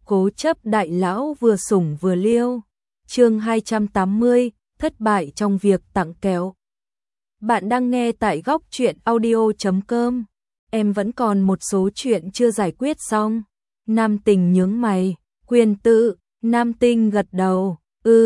cố chấp đại lão vừa sủng vừa liêu. Chương 280, thất bại trong việc tặng kẹo. Bạn đang nghe tại góc truyện audio.com. Em vẫn còn một số chuyện chưa giải quyết xong. Nam Tình nhướng mày, quyền tự. Nam Tinh gật đầu,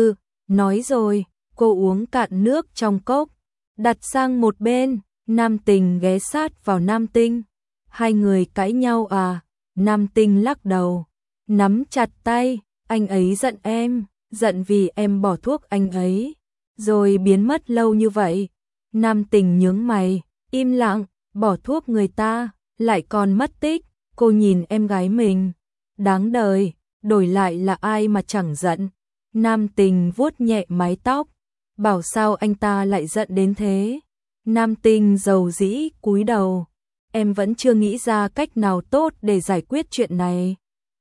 nói rồi. Cô uống cạn nước trong cốc, đặt sang một bên. Nam Tình ghé sát vào Nam Tinh. Hai người cãi nhau à? Nam Tinh lắc đầu, nắm chặt tay. Anh ấy giận em, giận vì em bỏ thuốc anh ấy, rồi biến mất lâu như vậy. Nam Tình nhướng mày, im lặng. Bỏ thuốc người ta, lại còn mất tích. Cô nhìn em gái mình, đáng đời, đổi lại là ai mà chẳng giận. Nam Tình vuốt nhẹ mái tóc, bảo sao anh ta lại giận đến thế. Nam Tinh dầu dĩ cúi đầu, em vẫn chưa nghĩ ra cách nào tốt để giải quyết chuyện này.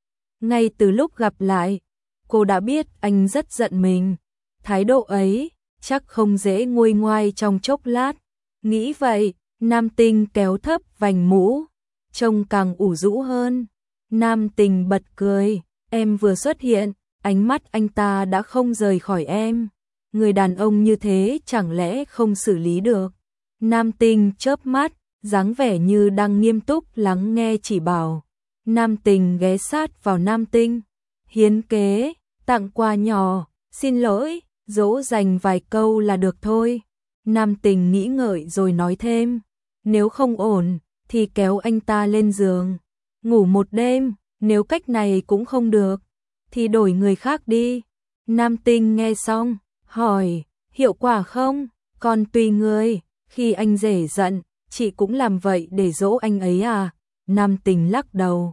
Ngay từ lúc gặp lại, cô đã biết anh rất giận mình. Thái độ ấy chắc không dễ nguôi ngoai trong chốc lát. Nghĩ vậy, Nam Tinh kéo thấp vành mũ, trông càng ủ rũ hơn. Nam Tình bật cười, em vừa xuất hiện, ánh mắt anh ta đã không rời khỏi em. Người đàn ông như thế chẳng lẽ không xử lý được. Nam Tinh chớp mắt, dáng vẻ như đang nghiêm túc lắng nghe chỉ bảo. Nam Tình ghé sát vào Nam Tinh, hiến kế, tặng quà nhỏ, xin lỗi, dỗ dành vài câu là được thôi. Nam Tình nghĩ ngợi rồi nói thêm, nếu không ổn thì kéo anh ta lên giường, ngủ một đêm. Nếu cách này cũng không được thì đổi người khác đi. Nam Tinh nghe xong, hỏi, hiệu quả không? Còn tùy người, khi anh rể giận, chị cũng làm vậy để dỗ anh ấy à? Nam Tình lắc đầu,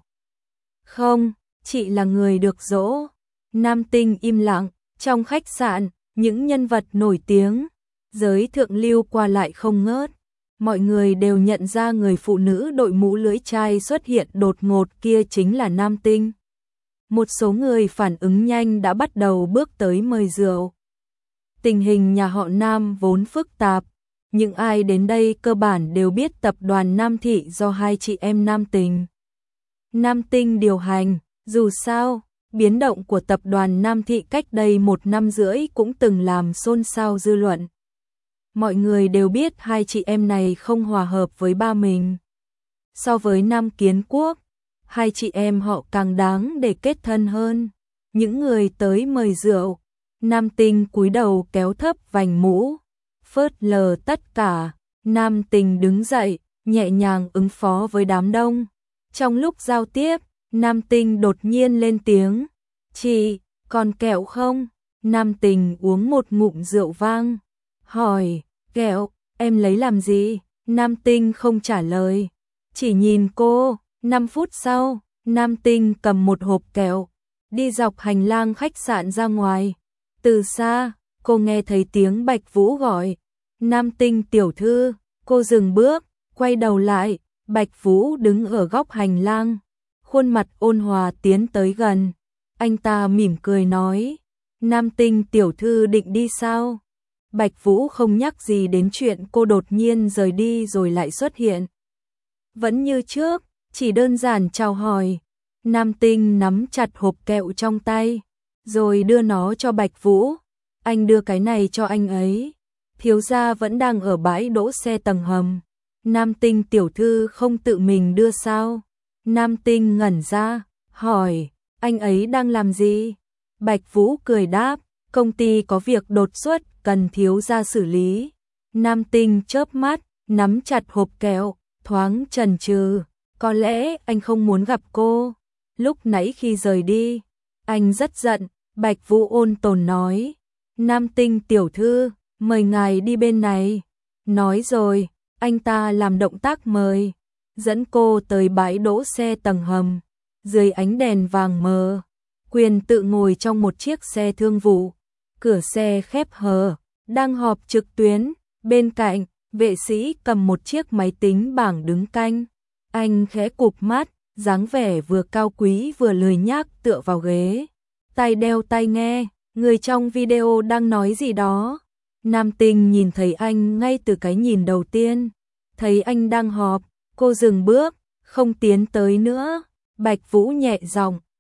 không, chị là người được dỗ. Nam Tinh im lặng. Trong khách sạn, những nhân vật nổi tiếng, giới thượng lưu qua lại không ngớt. Mọi người đều nhận ra người phụ nữ đội mũ lưỡi chai xuất hiện đột ngột kia chính là Nam Tinh. Một số người phản ứng nhanh đã bắt đầu bước tới mời rượu. Tình hình nhà họ Nam vốn phức tạp, những ai đến đây cơ bản đều biết tập đoàn Nam Thị do hai chị em Nam Tình, Nam Tinh điều hành. Dù sao, biến động của tập đoàn Nam Thị cách đây 1 năm rưỡi cũng từng làm xôn xao dư luận. Mọi người đều biết hai chị em này không hòa hợp với ba mình. So với Nam Kiến Quốc, hai chị em họ càng đáng để kết thân hơn. Những người tới mời rượu, Nam Tinh cúi đầu kéo thấp vành mũ, phớt lờ tất cả. Nam Tình đứng dậy, nhẹ nhàng ứng phó với đám đông. Trong lúc giao tiếp, Nam Tinh đột nhiên lên tiếng, chị, còn kẹo không? Nam Tình uống một ngụm rượu vang, hỏi, kẹo, em lấy làm gì? Nam Tinh không trả lời, chỉ nhìn cô. 5 phút sau, Nam Tinh cầm một hộp kẹo, đi dọc hành lang khách sạn ra ngoài. Từ xa, cô nghe thấy tiếng Bạch Vũ gọi, Nam Tinh tiểu thư. Cô dừng bước, quay đầu lại, Bạch Vũ đứng ở góc hành lang, khuôn mặt ôn hòa tiến tới gần. Anh ta mỉm cười nói, Nam Tinh tiểu thư định đi sao? Bạch Vũ không nhắc gì đến chuyện cô đột nhiên rời đi rồi lại xuất hiện. Vẫn như trước, chỉ đơn giản chào hỏi. Nam Tinh nắm chặt hộp kẹo trong tay, rồi đưa nó cho Bạch Vũ. Anh đưa cái này cho anh ấy. Thiếu gia vẫn đang ở bãi đỗ xe tầng hầm. Nam Tinh tiểu thư không tự mình đưa sao? Nam Tinh ngẩn ra, hỏi, anh ấy đang làm gì? Bạch Vũ cười đáp, công ty có việc đột xuất cần thiếu gia xử lý. Nam Tinh chớp mắt, nắm chặt hộp kẹo, thoáng chần chừ, có lẽ anh không muốn gặp cô. Lúc nãy khi rời đi, anh rất giận. Bạch Vũ ôn tồn nói, Nam Tinh tiểu thư, mời ngài đi bên này. Nói rồi, anh ta làm động tác mời, dẫn cô tới bãi đỗ xe tầng hầm. Dưới ánh đèn vàng mờ, Quyền tự ngồi trong một chiếc xe thương vụ, cửa xe khép hờ, đang họp trực tuyến. Bên cạnh, vệ sĩ cầm một chiếc máy tính bảng đứng canh. Anh khẽ cụp mắt, dáng vẻ vừa cao quý vừa lười nhác tựa vào ghế, tay đeo tai nghe. Người trong video đang nói gì đó. Nam Tinh nhìn thấy anh ngay từ cái nhìn đầu tiên. Thấy anh đang họp, cô dừng bước, không tiến tới nữa. Bạch Vũ nhẹ giọng,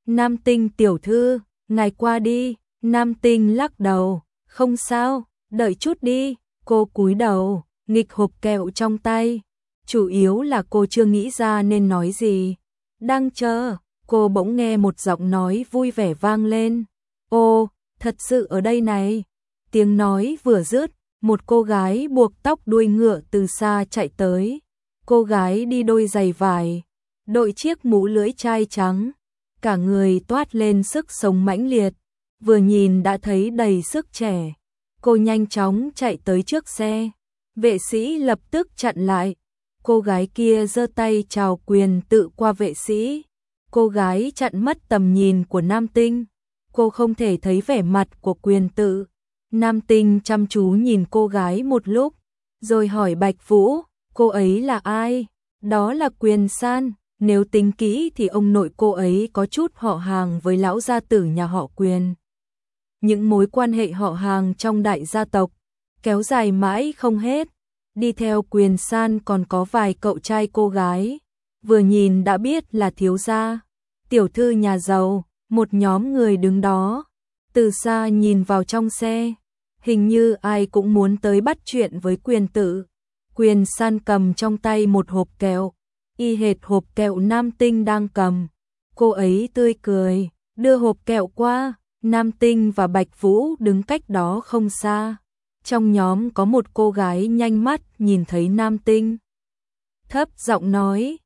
Nam Tinh tiểu thư, ngài qua đi. Nam Tinh lắc đầu, không sao, đợi chút đi. Cô cúi đầu, nghịch hộp kẹo trong tay. Chủ yếu là cô chưa nghĩ ra nên nói gì. Đang chờ, cô bỗng nghe một giọng nói vui vẻ vang lên. Ô, thật sự ở đây này. Tiếng nói vừa dứt, một cô gái buộc tóc đuôi ngựa từ xa chạy tới. Cô gái đi đôi giày vải, đội chiếc mũ lưỡi chai trắng, cả người toát lên sức sống mãnh liệt, vừa nhìn đã thấy đầy sức trẻ. Cô nhanh chóng chạy tới trước xe, vệ sĩ lập tức chặn lại. Cô gái kia giơ tay chào Quyền Tự qua vệ sĩ. Cô gái chặn mất tầm nhìn của Nam Tinh. Cô không thể thấy vẻ mặt của Quyền Tự. Nam Tinh chăm chú nhìn cô gái một lúc, rồi hỏi Bạch Vũ, cô ấy là ai? Đó là Quyền San, nếu tính kỹ thì ông nội cô ấy có chút họ hàng với lão gia tử nhà họ Quyền. Những mối quan hệ họ hàng trong đại gia tộc, kéo dài mãi không hết. Đi theo Quyền San còn có vài cậu trai cô gái, vừa nhìn đã biết là thiếu gia, tiểu thư nhà giàu, một nhóm người đứng đó. Từ xa nhìn vào trong xe, hình như ai cũng muốn tới bắt chuyện với Quyền Tự. Quyền San cầm trong tay một hộp kẹo, y hệt hộp kẹo Nam Tinh đang cầm. Cô ấy tươi cười, đưa hộp kẹo qua. Nam Tinh và Bạch Vũ đứng cách đó không xa. Trong nhóm có một cô gái nhanh mắt nhìn thấy Nam Tinh, thấp giọng nói,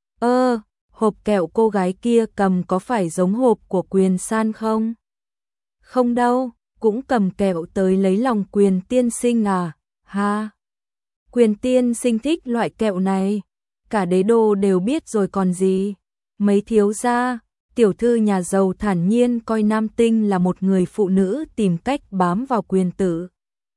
hộp kẹo cô gái kia cầm có phải giống hộp của Quyền San không? Không đâu, cũng cầm kẹo tới lấy lòng Quyền tiên sinh à, ha. Quyền tiên sinh thích loại kẹo này, cả đế đô đều biết rồi còn gì. Mấy thiếu gia, tiểu thư nhà giàu thản nhiên coi Nam Tinh là một người phụ nữ tìm cách bám vào Quyền Tự.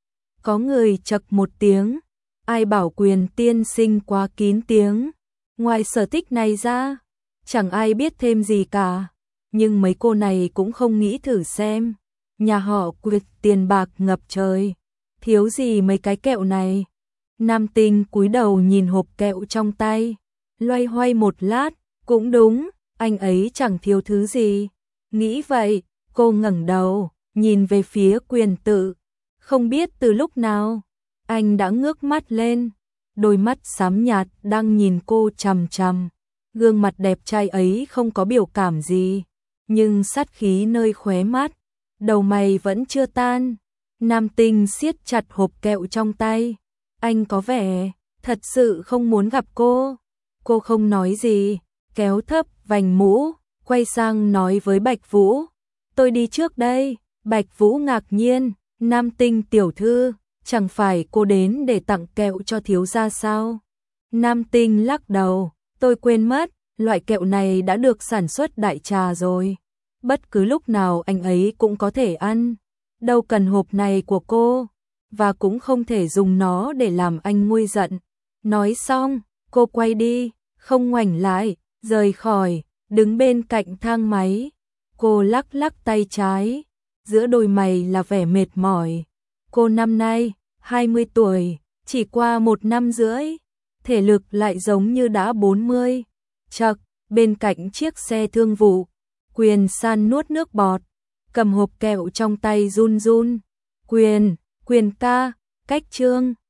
Có người chậc một tiếng, ai bảo Quyền tiên sinh quá kín tiếng. Ngoài sở thích này ra, chẳng ai biết thêm gì cả. Nhưng mấy cô này cũng không nghĩ thử xem. Nhà họ Quyền tiền bạc ngập trời, thiếu gì mấy cái kẹo này. Nam Tinh cúi đầu nhìn hộp kẹo trong tay, loay hoay một lát, cũng đúng, anh ấy chẳng thiếu thứ gì. Nghĩ vậy, cô ngẩng đầu, nhìn về phía Quyền Tự. Không biết từ lúc nào, anh đã ngước mắt lên, đôi mắt xám nhạt đang nhìn cô chằm chằm. Gương mặt đẹp trai ấy không có biểu cảm gì, nhưng sát khí nơi khóe mắt, đầu mày vẫn chưa tan. Nam Tinh siết chặt hộp kẹo trong tay. Anh có vẻ thật sự không muốn gặp cô. Cô không nói gì, kéo thấp vành mũ, quay sang nói với Bạch Vũ. Tôi đi trước đây. Bạch Vũ ngạc nhiên, Nam Tinh tiểu thư, chẳng phải cô đến để tặng kẹo cho thiếu gia sao? Nam Tinh lắc đầu, tôi quên mất, loại kẹo này đã được sản xuất đại trà rồi. Bất cứ lúc nào anh ấy cũng có thể ăn. Đâu cần hộp này của cô, và cũng không thể dùng nó để làm anh nguôi giận. Nói xong, cô quay đi, không ngoảnh lại, rời khỏi, đứng bên cạnh thang máy. Cô lắc lắc tay trái, giữa đôi mày là vẻ mệt mỏi. Cô năm nay 20 tuổi, chỉ qua 1 năm rưỡi, thể lực lại giống như đã 40. Chậc, bên cạnh chiếc xe thương vụ, Quyền San nuốt nước bọt, cầm hộp kẹo trong tay run run. Quyền ca, cách chương